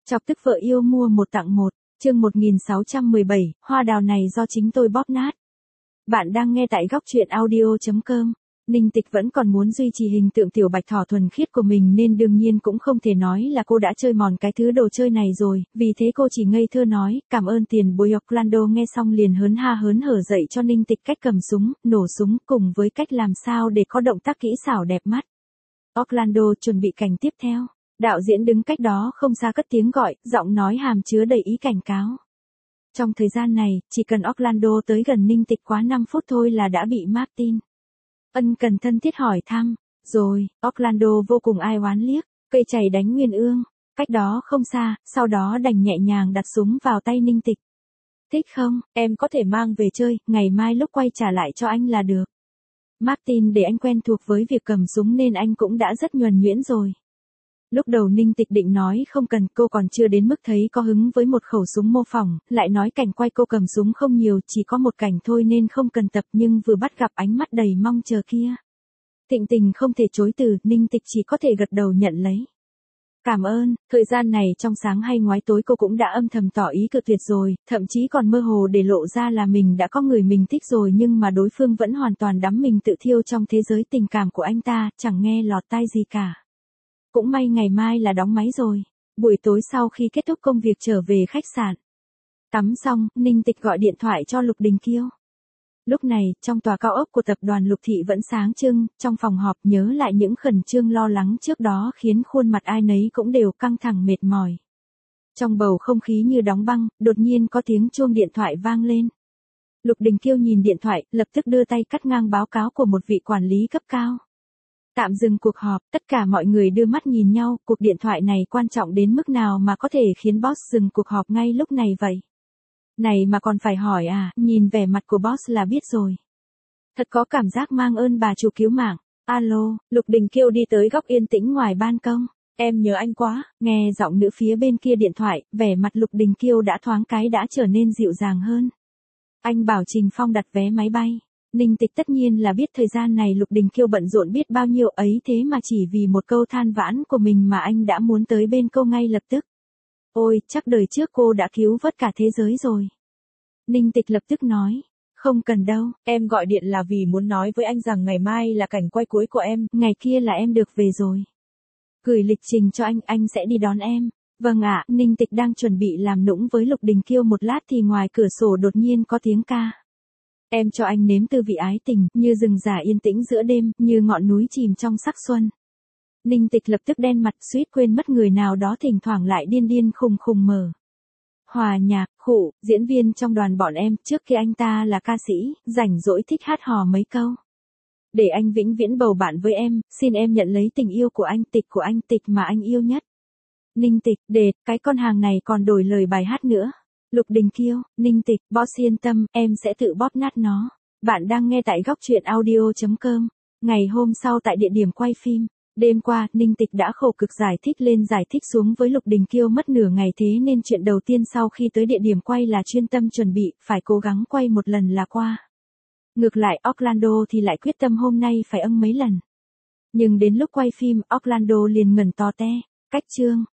Chọc tức vợ yêu mua một tặng một, chương 1617, hoa đào này do chính tôi bóp nát. Bạn đang nghe tại góc truyện audio.com. Ninh Tịch vẫn còn muốn duy trì hình tượng tiểu bạch thỏ thuần khiết của mình nên đương nhiên cũng không thể nói là cô đã chơi mòn cái thứ đồ chơi này rồi, vì thế cô chỉ ngây thơ nói, cảm ơn tiền bối. Orlando nghe xong liền hớn hở dạy cho Ninh Tịch cách cầm súng, nổ súng cùng với cách làm sao để có động tác kỹ xảo đẹp mắt. Orlando chuẩn bị cảnh tiếp theo. Đạo diễn đứng cách đó không xa cất tiếng gọi, giọng nói hàm chứa đầy ý cảnh cáo. Trong thời gian này, chỉ cần Orlando tới gần Ninh Tịch quá 5 phút thôi là đã bị Martin ân cần thân thiết hỏi thăm. Rồi, Orlando vô cùng ai oán liếc, cây chày đánh Nguyên Ương, cách đó không xa, sau đó đành nhẹ nhàng đặt súng vào tay Ninh Tịch. Thích không, em có thể mang về chơi, ngày mai lúc quay trả lại cho anh là được. Martin để anh quen thuộc với việc cầm súng nên anh cũng đã rất nhuần nhuyễn rồi. Lúc đầu Ninh Tịch định nói không cần, cô còn chưa đến mức thấy có hứng với một khẩu súng mô phỏng, lại nói cảnh quay cô cầm súng không nhiều, chỉ có một cảnh thôi nên không cần tập, nhưng vừa bắt gặp ánh mắt đầy mong chờ kia. Thịnh tình không thể chối từ, Ninh Tịch chỉ có thể gật đầu nhận lấy. Cảm ơn, thời gian này trong sáng hay ngoái tối cô cũng đã âm thầm tỏ ý cự tuyệt rồi, thậm chí còn mơ hồ để lộ ra là mình đã có người mình thích rồi, nhưng mà đối phương vẫn hoàn toàn đắm mình tự thiêu trong thế giới tình cảm của anh ta, chẳng nghe lọt tai gì cả. Cũng may ngày mai là đóng máy rồi. Buổi tối sau khi kết thúc công việc trở về khách sạn. Tắm xong, Ninh Tịch gọi điện thoại cho Lục Đình Kiêu. Lúc này, trong tòa cao ốc của tập đoàn Lục Thị vẫn sáng trưng, trong phòng họp nhớ lại những khẩn trương lo lắng trước đó khiến khuôn mặt ai nấy cũng đều căng thẳng mệt mỏi. Trong bầu không khí như đóng băng, đột nhiên có tiếng chuông điện thoại vang lên. Lục Đình Kiêu nhìn điện thoại, lập tức đưa tay cắt ngang báo cáo của một vị quản lý cấp cao. Tạm dừng cuộc họp, tất cả mọi người đưa mắt nhìn nhau, cuộc điện thoại này quan trọng đến mức nào mà có thể khiến boss dừng cuộc họp ngay lúc này vậy? Này mà còn phải hỏi à, nhìn vẻ mặt của boss là biết rồi. Thật có cảm giác mang ơn bà chủ cứu mạng. Alo, Lục Đình Kiêu đi tới góc yên tĩnh ngoài ban công. Em nhớ anh quá, nghe giọng nữ phía bên kia điện thoại, vẻ mặt Lục Đình Kiêu đã thoáng cái đã trở nên dịu dàng hơn. Anh bảo Trình Phong đặt vé máy bay. Ninh Tịch tất nhiên là biết thời gian này Lục Đình Kiêu bận rộn biết bao nhiêu ấy, thế mà chỉ vì một câu than vãn của mình mà anh đã muốn tới bên cô ngay lập tức. Ôi, chắc đời trước cô đã cứu vớt cả thế giới rồi. Ninh Tịch lập tức nói, không cần đâu, em gọi điện là vì muốn nói với anh rằng ngày mai là cảnh quay cuối của em, ngày kia là em được về rồi. Gửi lịch trình cho anh sẽ đi đón em. Vâng ạ, Ninh Tịch đang chuẩn bị làm nũng với Lục Đình Kiêu một lát thì ngoài cửa sổ đột nhiên có tiếng ca. Em cho anh nếm tư vị ái tình, như rừng rả yên tĩnh giữa đêm, như ngọn núi chìm trong sắc xuân. Ninh Tịch lập tức đen mặt, suýt quên mất người nào đó thỉnh thoảng lại điên khùng mở. Hòa nhạc, khụ, diễn viên trong đoàn bọn em, trước khi anh ta là ca sĩ, rảnh rỗi thích hát hò mấy câu. Để anh vĩnh viễn bầu bạn với em, xin em nhận lấy tình yêu của anh, Tịch mà anh yêu nhất. Ninh Tịch, đệt, cái con hàng này còn đổi lời bài hát nữa. Lục Đình Kiêu, Ninh Tịch, boss yên tâm, em sẽ tự bóp nát nó. Bạn đang nghe tại góc truyện audio.com. Ngày hôm sau tại địa điểm quay phim. Đêm qua, Ninh Tịch đã khổ cực giải thích lên giải thích xuống với Lục Đình Kiêu mất nửa ngày, thế nên chuyện đầu tiên sau khi tới địa điểm quay là chuyên tâm chuẩn bị, phải cố gắng quay một lần là qua. Ngược lại Orlando thì lại quyết tâm hôm nay phải mấy lần. Nhưng đến lúc quay phim, Orlando liền ngẩn to te. Cách chương.